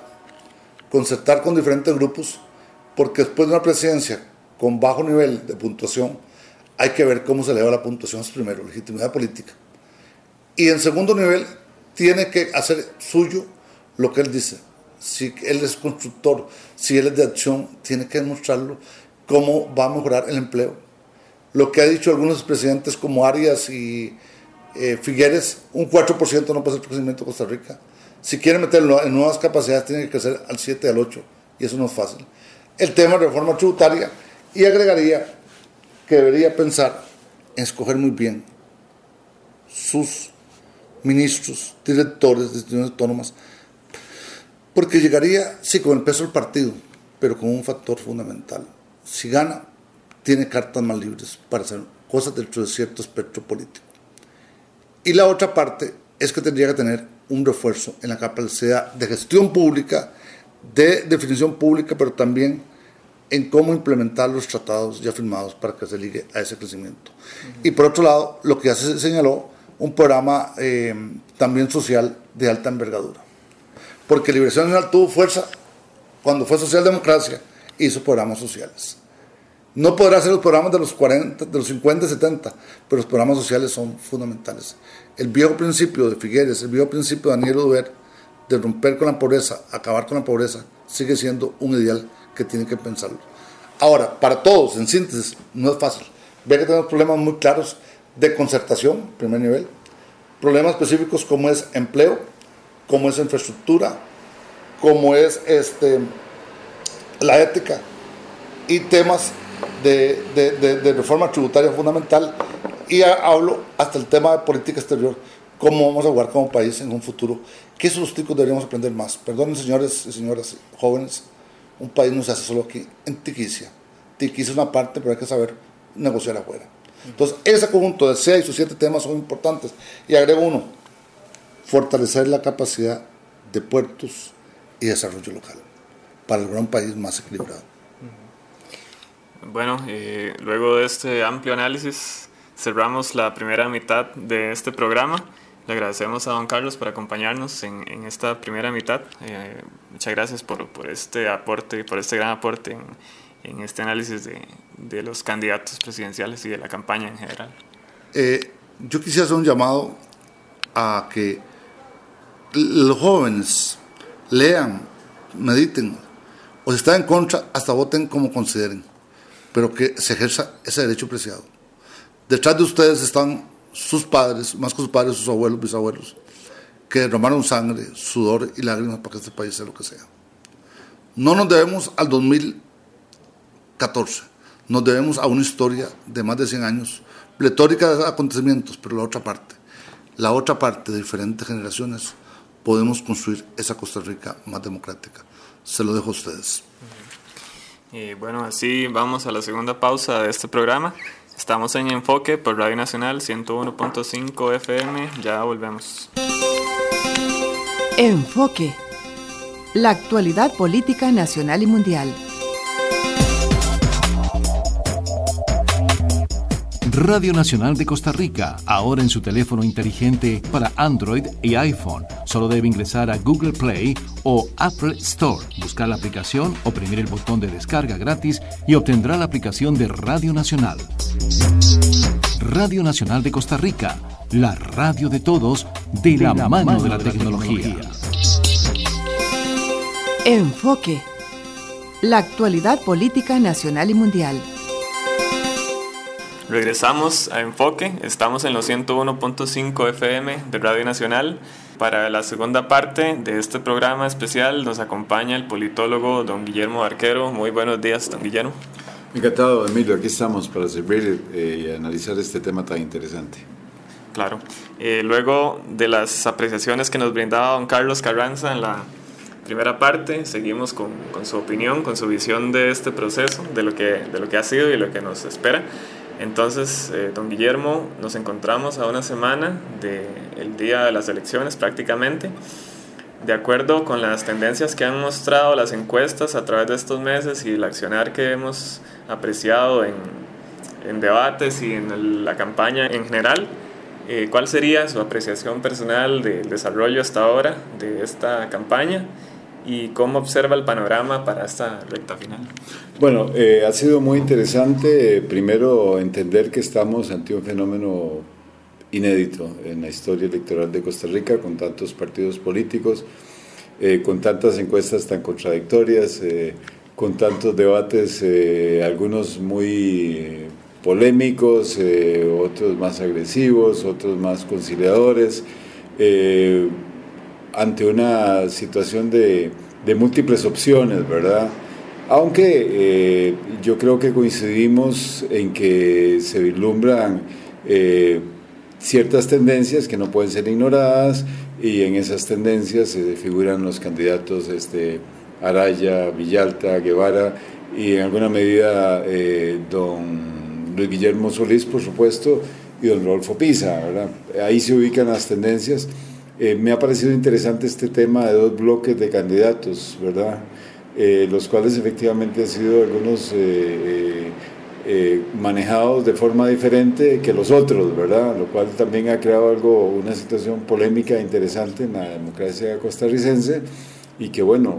con diferentes grupos, porque después de una presidencia con bajo nivel de puntuación, hay que ver cómo se eleva la puntuación. Es primero, legitimidad política. Y en segundo nivel, tiene que hacer suyo lo que él dice. Si él es constructor, si él es de acción, tiene que demostrarlo cómo va a mejorar el empleo. Lo que ha dicho algunos presidentes como Arias y Figueres, un 4% no puede ser el crecimiento de Costa Rica. Si quiere meterlo en nuevas capacidades, tiene que crecer al 7, al 8, y eso no es fácil. El tema de reforma tributaria, y agregaría que debería pensar en escoger muy bien sus ministros, directores de instituciones autónomas, porque llegaría, sí, con el peso del partido, pero con un factor fundamental. Si gana, tiene cartas más libres para hacer cosas dentro de cierto espectro político. Y la otra parte es que tendría que tener un refuerzo en la capacidad de gestión pública, de definición pública, pero también en cómo implementar los tratados ya firmados para que se ligue a ese crecimiento. Y por otro lado, lo que ya se señaló, un programa también social de alta envergadura. Porque Liberación Nacional tuvo fuerza cuando fue socialdemocracia, hizo programas sociales. No podrá ser los programas de los 40, de los 50, 70, pero los programas sociales son fundamentales. El viejo principio de Figueres, el viejo principio de Daniel Oduber, de romper con la pobreza, acabar con la pobreza, sigue siendo un ideal que tiene que pensarlo. Ahora, para todos, en síntesis, no es fácil. Ve que tenemos problemas muy claros de concertación, primer nivel, problemas específicos como es empleo, como es infraestructura, como es la ética y temas de reforma tributaria fundamental, y hablo hasta el tema de política exterior, cómo vamos a jugar como país en un futuro, que esos los ticos deberíamos aprender más. Perdonen, señores y señoras jóvenes, un país no se hace solo aquí, en tiquicia. Tiquicia es una parte, pero hay que saber negociar afuera. Entonces, ese conjunto de 6 o 7 temas son importantes. Y agrego uno: fortalecer la capacidad de puertos y desarrollo local para lograr un país más equilibrado. Bueno, luego de este amplio análisis, cerramos la primera mitad de este programa. Le agradecemos a don Carlos por acompañarnos en esta primera mitad. Muchas gracias por este aporte y por este gran aporte en este análisis de los candidatos presidenciales y de la campaña en general. Yo quisiera hacer un llamado a que los jóvenes lean, mediten, o si están en contra, hasta voten como consideren, pero que se ejerza ese derecho preciado. Detrás de ustedes están sus padres, más que sus padres, sus abuelos, bisabuelos, que derramaron sangre, sudor y lágrimas para que este país sea lo que sea. No nos debemos al 2014, nos debemos a una historia de más de 100 años, pletórica de acontecimientos, pero la otra parte de diferentes generaciones, podemos construir esa Costa Rica más democrática. Se lo dejo a ustedes. Y bueno, así vamos a la segunda pausa de este programa. Estamos en Enfoque por Radio Nacional 101.5 FM. Ya volvemos. Enfoque. La actualidad política nacional y mundial. Radio Nacional de Costa Rica, ahora en su teléfono inteligente para Android y iPhone. Solo debe ingresar a Google Play o Apple Store, buscar la aplicación, oprimir el botón de descarga gratis y obtendrá la aplicación de Radio Nacional. Radio Nacional de Costa Rica, la radio de todos, de la mano de la tecnología. Enfoque. La actualidad política nacional y mundial. Regresamos a Enfoque, estamos en los 101.5 FM de Radio Nacional. Para la segunda parte de este programa especial nos acompaña el politólogo don Guillermo Arquero. Muy buenos días, don Guillermo. Encantado, Emilio, aquí estamos para servir y analizar este tema tan interesante. Claro, luego de las apreciaciones que nos brindaba don Carlos Carranza en la primera parte, seguimos con su opinión, con su visión de este proceso, de lo que ha sido y lo que nos espera. Entonces, don Guillermo, nos encontramos a una semana del día de las elecciones prácticamente. De acuerdo con las tendencias que han mostrado las encuestas a través de estos meses y el accionar que hemos apreciado en debates y en la campaña en general, ¿cuál sería su apreciación personal del desarrollo hasta ahora de esta campaña? ¿Y cómo observa el panorama para esta recta final? Bueno, ha sido muy interesante, primero, entender que estamos ante un fenómeno inédito en la historia electoral de Costa Rica, con tantos partidos políticos, con tantas encuestas tan contradictorias, con tantos debates, algunos muy polémicos, otros más agresivos, otros más conciliadores, ante una situación de múltiples opciones, ¿verdad? Aunque yo creo que coincidimos en que se vislumbran ciertas tendencias que no pueden ser ignoradas, y en esas tendencias figuran los candidatos Araya, Villalta, Guevara y en alguna medida don Luis Guillermo Solís, por supuesto, y don Rodolfo Pisa, ¿verdad? Ahí se ubican las tendencias. Me ha parecido interesante este tema de dos bloques de candidatos, ¿verdad? Los cuales efectivamente han sido algunos manejados de forma diferente que los otros, ¿verdad? Lo cual también ha creado una situación polémica interesante en la democracia costarricense, y que bueno,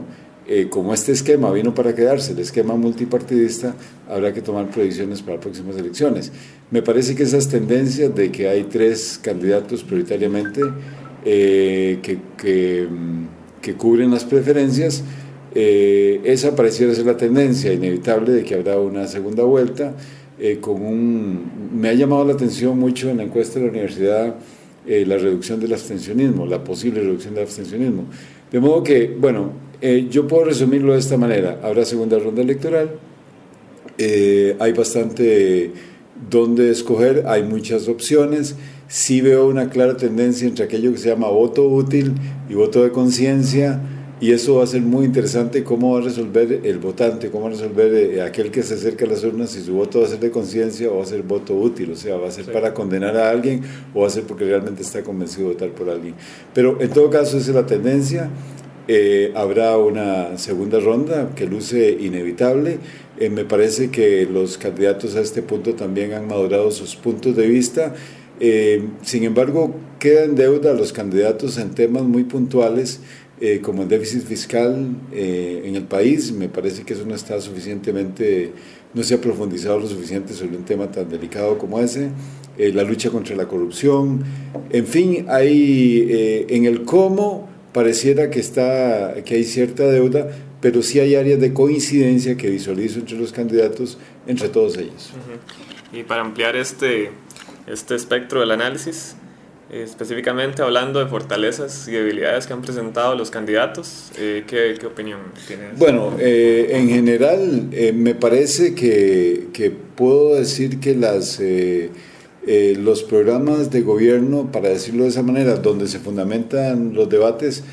como este esquema vino para quedarse, el esquema multipartidista, habrá que tomar previsiones para próximas elecciones. Me parece que esas tendencias de que hay 3 candidatos prioritariamente que cubren las preferencias, esa pareciera ser la tendencia inevitable de que habrá una segunda vuelta. Me ha llamado la atención mucho en la encuesta de la universidad la reducción del abstencionismo, la posible reducción del abstencionismo. De modo que, bueno, yo puedo resumirlo de esta manera: habrá segunda ronda electoral, hay bastante donde escoger, hay muchas opciones. Sí veo una clara tendencia entre aquello que se llama voto útil y voto de conciencia, y eso va a ser muy interesante, cómo va a resolver el votante, cómo va a resolver aquel que se acerca a las urnas, si su voto va a ser de conciencia o va a ser voto útil, o sea, va a ser para condenar a alguien o va a ser porque realmente está convencido de votar por alguien. Pero en todo caso esa es la tendencia. Habrá una segunda ronda que luce inevitable. Me parece que los candidatos a este punto también han madurado sus puntos de vista. Sin embargo, queda en deuda los candidatos en temas muy puntuales, como el déficit fiscal en el país. Me parece que eso no está suficientemente, no se ha profundizado lo suficiente sobre un tema tan delicado como ese. La lucha contra la corrupción, en fin, hay en el cómo pareciera que hay cierta deuda, pero sí hay áreas de coincidencia que visualizo entre los candidatos, entre todos ellos. Y para ampliar este espectro del análisis, específicamente hablando de fortalezas y debilidades que han presentado los candidatos, ¿qué opinión tienes? Bueno, en general me parece que puedo decir que los programas de gobierno, para decirlo de esa manera, donde se fundamentan los debates,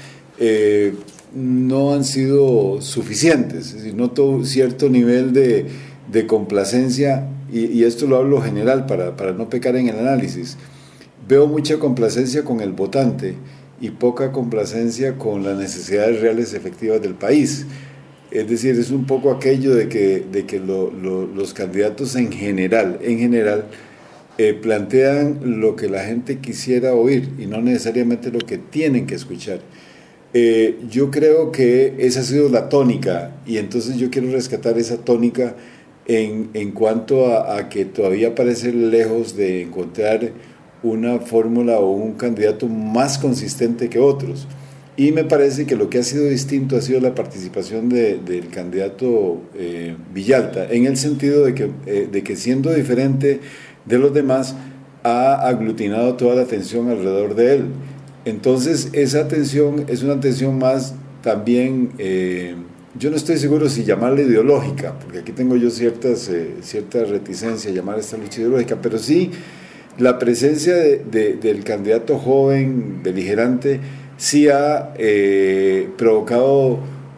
no han sido suficientes. Es decir, noto cierto nivel de complacencia, y esto lo hablo general para no pecar en el análisis. Veo mucha complacencia con el votante y poca complacencia con las necesidades reales efectivas del país. Es decir, es un poco aquello de que los candidatos en general plantean lo que la gente quisiera oír y no necesariamente lo que tienen que escuchar. Yo creo que esa ha sido la tónica, y entonces yo quiero rescatar esa tónica en cuanto a que todavía parece lejos de encontrar una fórmula o un candidato más consistente que otros. Y me parece que lo que ha sido distinto ha sido la participación del candidato Villalta, en el sentido de que siendo diferente de los demás, ha aglutinado toda la atención alrededor de él. Entonces esa atención es una atención más también, yo no estoy seguro si llamarla ideológica, porque aquí tengo yo cierta reticencia a llamar esta lucha ideológica, pero sí la presencia del candidato joven, beligerante, sí ha provocado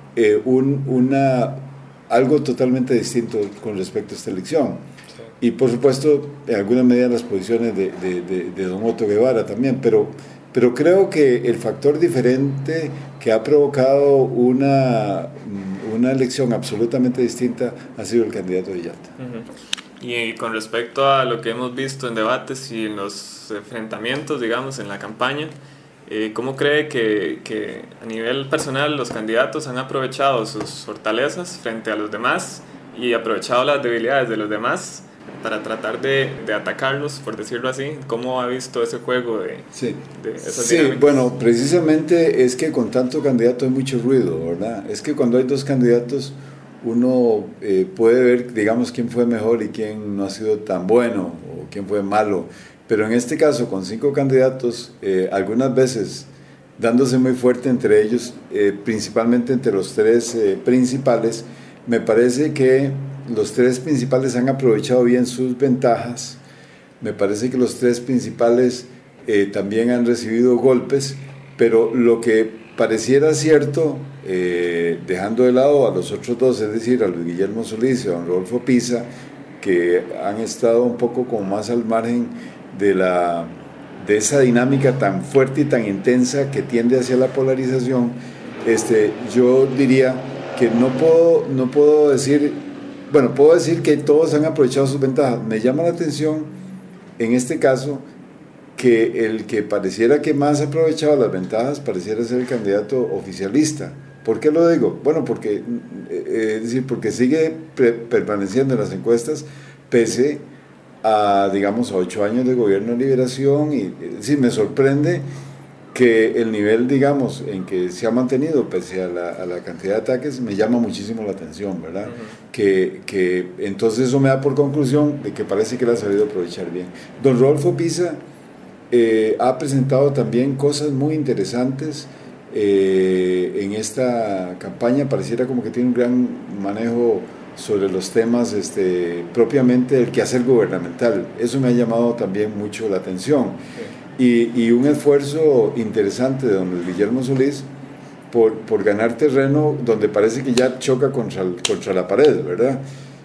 algo totalmente distinto con respecto a esta elección. Y por supuesto, en alguna medida las posiciones de don Otto Guevara también, pero creo que el factor diferente que ha provocado una elección absolutamente distinta ha sido el candidato Villalta. Y con respecto a lo que hemos visto en debates y en los enfrentamientos, digamos, en la campaña, ¿cómo cree que a nivel personal los candidatos han aprovechado sus fortalezas frente a los demás y aprovechado las debilidades de los demás para tratar de atacarlos, por decirlo así? ¿Cómo ha visto ese juego de esas dinámicas? Bueno, precisamente es que con tanto candidato hay mucho ruido, ¿verdad? Es que cuando hay 2 candidatos uno puede ver, digamos, quién fue mejor y quién no ha sido tan bueno o quién fue malo, pero en este caso con 5 candidatos, algunas veces dándose muy fuerte entre ellos, principalmente entre los 3 principales, me parece que los 3 principales han aprovechado bien sus ventajas. Me parece que los 3 principales también han recibido golpes, pero lo que pareciera cierto, dejando de lado a los otros 2, es decir, a Luis Guillermo Solís y a don Rodolfo Pisa, que han estado un poco como más al margen de esa dinámica tan fuerte y tan intensa que tiende hacia la polarización, yo diría que no puedo decir. Bueno, puedo decir que todos han aprovechado sus ventajas. Me llama la atención, en este caso, que el que pareciera que más ha aprovechado las ventajas pareciera ser el candidato oficialista, ¿Por qué lo digo? Bueno, porque sigue permaneciendo en las encuestas pese a, digamos, a 8 años de gobierno de liberación, y me sorprende que el nivel, digamos, en que se ha mantenido pese a la cantidad de ataques me llama muchísimo la atención, ¿verdad? Que entonces eso me da por conclusión de que parece que la ha sabido aprovechar bien. Don Rodolfo Pisa ha presentado también cosas muy interesantes en esta campaña. Pareciera como que tiene un gran manejo sobre los temas propiamente del quehacer gubernamental. Eso me ha llamado también mucho la atención. Y un esfuerzo interesante de don Luis Guillermo Solís por ganar terreno donde parece que ya choca contra la pared, ¿verdad?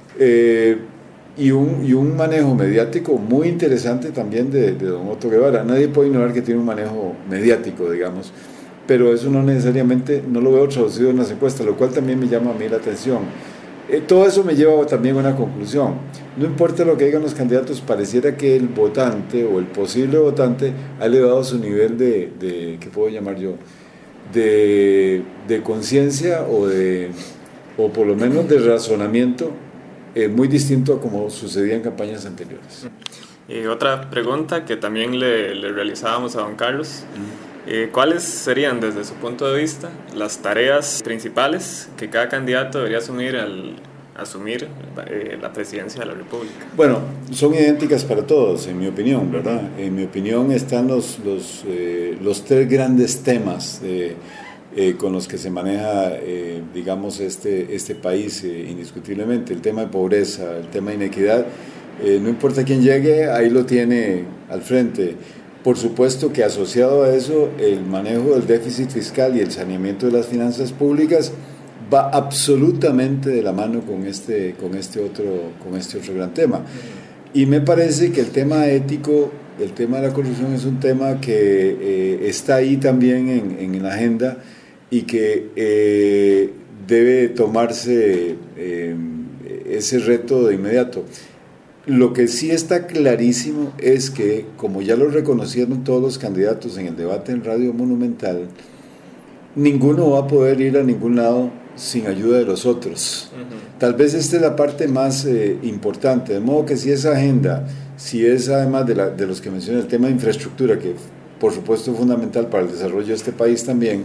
Y un manejo mediático muy interesante también de don Otto Guevara. Nadie puede ignorar que tiene un manejo mediático, digamos, pero eso no necesariamente, no lo veo traducido en las encuestas, lo cual también me llama a mí la atención. Todo eso me lleva también a una conclusión. No importa lo que digan los candidatos, pareciera que el votante o el posible votante ha elevado su nivel de ¿qué puedo llamar yo? De conciencia o por lo menos de razonamiento muy distinto a como sucedía en campañas anteriores. Y otra pregunta que también le realizábamos a don Carlos. ¿Cuáles serían, desde su punto de vista, las tareas principales que cada candidato debería asumir al asumir la presidencia de la República? Bueno, son idénticas para todos, en mi opinión, ¿verdad? En mi opinión están los 3 grandes temas con los que se maneja, digamos, este país indiscutiblemente. El tema de pobreza, el tema de inequidad, no importa quién llegue, ahí lo tiene al frente. Por supuesto que asociado a eso, el manejo del déficit fiscal y el saneamiento de las finanzas públicas va absolutamente de la mano con este otro gran tema. Y me parece que el tema ético, el tema de la corrupción es un tema que está ahí también en la agenda y que debe tomarse ese reto de inmediato. Lo que sí está clarísimo es que, como ya lo reconocieron todos los candidatos en el debate en Radio Monumental, ninguno va a poder ir a ningún lado sin ayuda de los otros. Tal vez esta es la parte más importante, de modo que si esa agenda, si es además de los que mencioné, el tema de infraestructura, que por supuesto es fundamental para el desarrollo de este país también,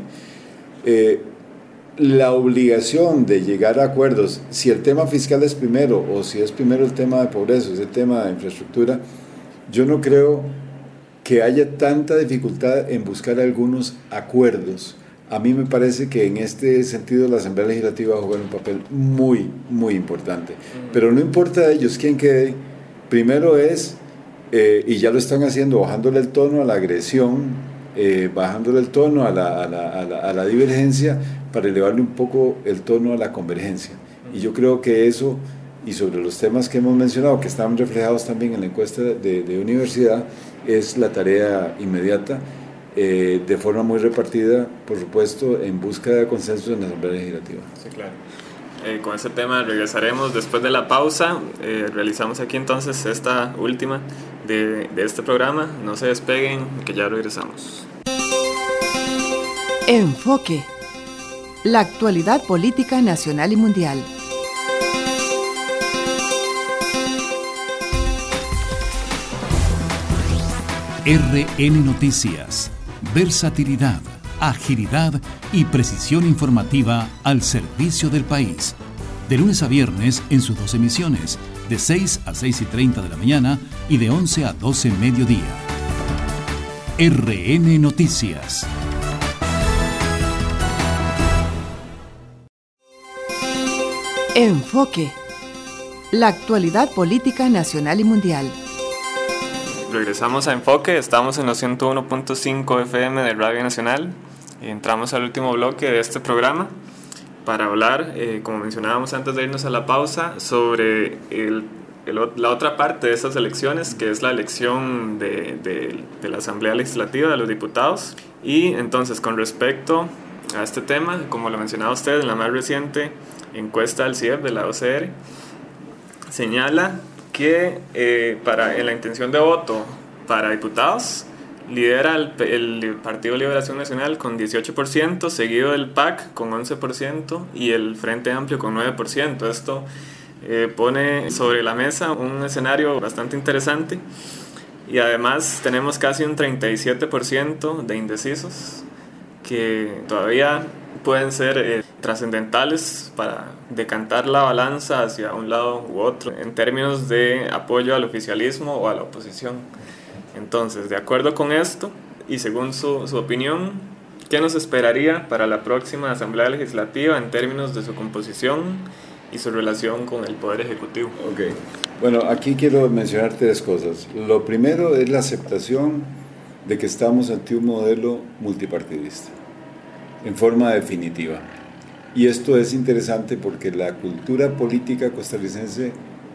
la obligación de llegar a acuerdos, si el tema fiscal es primero o si es primero el tema de pobreza, es el tema de infraestructura, yo no creo que haya tanta dificultad en buscar algunos acuerdos. A mí me parece que en este sentido la Asamblea Legislativa va a jugar un papel muy, muy importante. Pero no importa a ellos quién quede, primero es, y ya lo están haciendo, bajándole el tono a la agresión, bajándole el tono a la divergencia, para elevarle un poco el tono a la convergencia. Y yo creo que eso, y sobre los temas que hemos mencionado, que están reflejados también en la encuesta de universidad, es la tarea inmediata, de forma muy repartida, por supuesto, en búsqueda de consenso en la Asamblea Legislativa. Sí, claro. Con este tema regresaremos después de la pausa. Realizamos aquí entonces esta última de este programa. No se despeguen, que ya regresamos. Enfoque. La actualidad política nacional y mundial. RN Noticias. Versatilidad, agilidad y precisión informativa al servicio del país. De lunes a viernes en sus 2 emisiones, de 6 a 6:30 de la mañana y de 11 a 12 mediodía. RN Noticias. Enfoque. La actualidad política nacional y mundial. Regresamos a Enfoque, estamos en los 101.5 FM de Radio Nacional y entramos al último bloque de este programa para hablar, como mencionábamos antes de irnos a la pausa, sobre la otra parte de estas elecciones, que es la elección de la Asamblea Legislativa, de los diputados. Y entonces, con respecto a este tema, como lo mencionaba usted, en la más reciente encuesta del CIEP de la OCR, señala que en la intención de voto para diputados, lidera el Partido Liberación Nacional con 18%, seguido del PAC con 11% y el Frente Amplio con 9%. Esto pone sobre la mesa un escenario bastante interesante, y además tenemos casi un 37% de indecisos que todavía pueden ser trascendentales para decantar la balanza hacia un lado u otro en términos de apoyo al oficialismo o a la oposición. Entonces, de acuerdo con esto y según su opinión, ¿qué nos esperaría para la próxima Asamblea Legislativa en términos de su composición y su relación con el Poder Ejecutivo? Ok, bueno, aquí quiero mencionar 3 cosas. Lo primero es la aceptación de que estamos ante un modelo multipartidista, en forma definitiva. Y esto es interesante porque la cultura política costarricense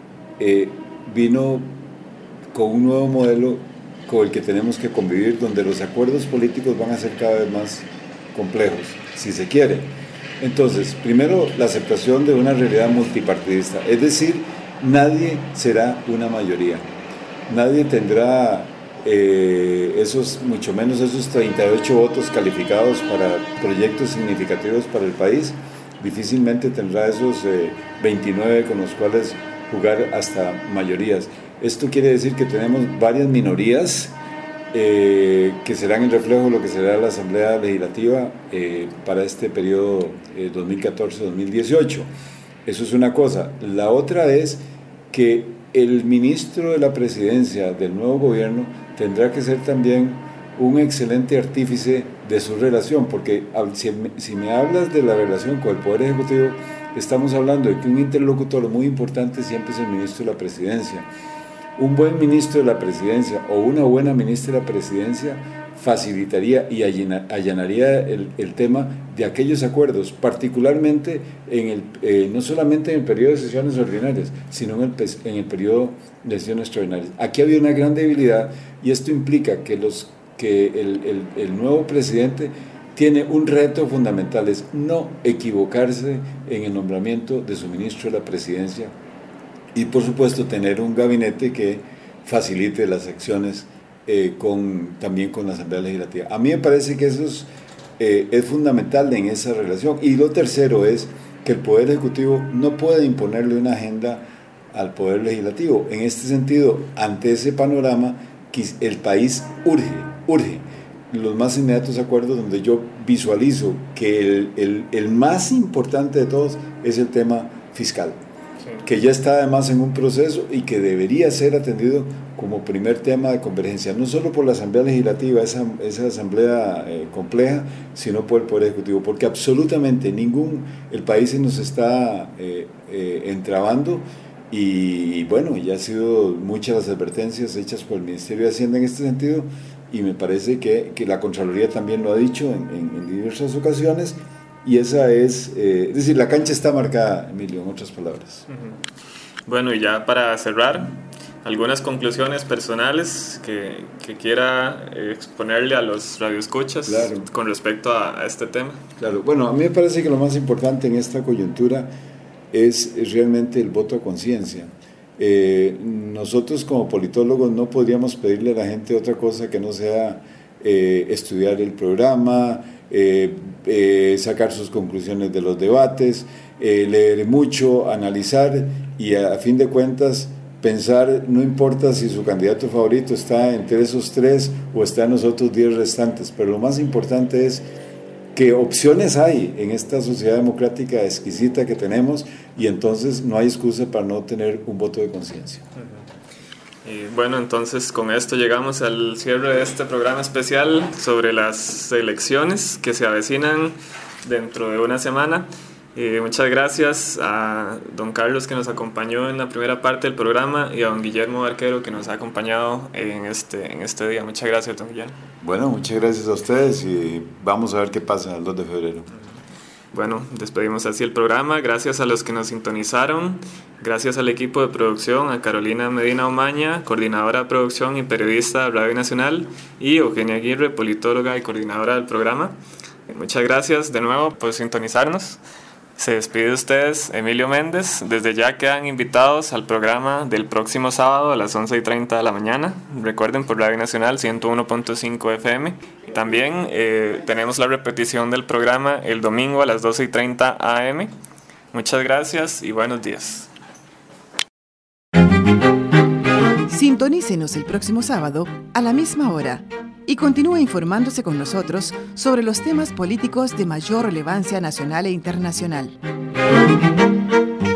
vino con un nuevo modelo con el que tenemos que convivir, donde los acuerdos políticos van a ser cada vez más complejos, si se quiere. Entonces, primero, la aceptación de una realidad multipartidista, es decir, nadie será una mayoría, nadie tendrá mucho menos esos 38 votos calificados para proyectos significativos para el país, difícilmente tendrá esos 29 con los cuales jugar hasta mayorías. Esto quiere decir que tenemos varias minorías que serán el reflejo de lo que será la Asamblea Legislativa para este periodo 2014-2018. Eso es una cosa. La otra es que el ministro de la presidencia del nuevo gobierno tendrá que ser también un excelente artífice de su relación, porque si me hablas de la relación con el Poder Ejecutivo, estamos hablando de que un interlocutor muy importante siempre es el ministro de la presidencia. Un buen ministro de la presidencia o una buena ministra de la presidencia facilitaría y allanaría el tema de aquellos acuerdos, particularmente no solamente en el periodo de sesiones ordinarias, sino en el periodo de sesiones extraordinarias. Aquí había una gran debilidad, y esto implica que el nuevo presidente tiene un reto fundamental, es no equivocarse en el nombramiento de su ministro de la presidencia, y por supuesto tener un gabinete que facilite las acciones también con la Asamblea Legislativa. A mí me parece que eso es fundamental en esa relación. Y lo tercero es que el Poder Ejecutivo no puede imponerle una agenda al Poder Legislativo. En este sentido, ante ese panorama, el país urge los más inmediatos acuerdos, donde yo visualizo que el más importante de todos es el tema fiscal, que ya está además en un proceso y que debería ser atendido como primer tema de convergencia, no solo por la Asamblea Legislativa, esa asamblea compleja, sino por el Poder Ejecutivo, porque absolutamente el país se nos está entrabando, y bueno, ya han sido muchas las advertencias hechas por el Ministerio de Hacienda en este sentido, y me parece que la Contraloría también lo ha dicho en diversas ocasiones. Y esa es decir, la cancha está marcada, Emilio, en otras palabras. Bueno, y ya para cerrar, algunas conclusiones personales que quiera exponerle a los radioescuchas, claro, con respecto a este tema. Claro, bueno, a mí me parece que lo más importante en esta coyuntura es realmente el voto a conciencia. Nosotros como politólogos no podríamos pedirle a la gente otra cosa que no sea estudiar el programa, sacar sus conclusiones de los debates, leer mucho, analizar y a fin de cuentas pensar, no importa si su candidato favorito está entre esos 3 o está en los otros 10 restantes, pero lo más importante es que opciones hay en esta sociedad democrática exquisita que tenemos, y entonces no hay excusa para no tener un voto de conciencia. Y bueno, entonces con esto llegamos al cierre de este programa especial sobre las elecciones que se avecinan dentro de una semana. Muchas gracias a don Carlos, que nos acompañó en la primera parte del programa, y a don Guillermo Barquero, que nos ha acompañado en este día. Muchas gracias, don Guillermo. Bueno, muchas gracias a ustedes, y vamos a ver qué pasa el 2 de febrero. Bueno, despedimos así el programa. Gracias a los que nos sintonizaron, gracias al equipo de producción, a Carolina Medina Omaña, coordinadora de producción y periodista de Radio Nacional, y Eugenia Aguirre, politóloga y coordinadora del programa. Muchas gracias de nuevo por sintonizarnos. Se despide de ustedes Emilio Méndez. Desde ya quedan invitados al programa del próximo sábado a las 11:30 de la mañana. Recuerden, por Radio Nacional 101.5 FM. También tenemos la repetición del programa el domingo a las 12:30 AM. Muchas gracias y buenos días. Sintonícenos el próximo sábado a la misma hora y continúe informándose con nosotros sobre los temas políticos de mayor relevancia nacional e internacional.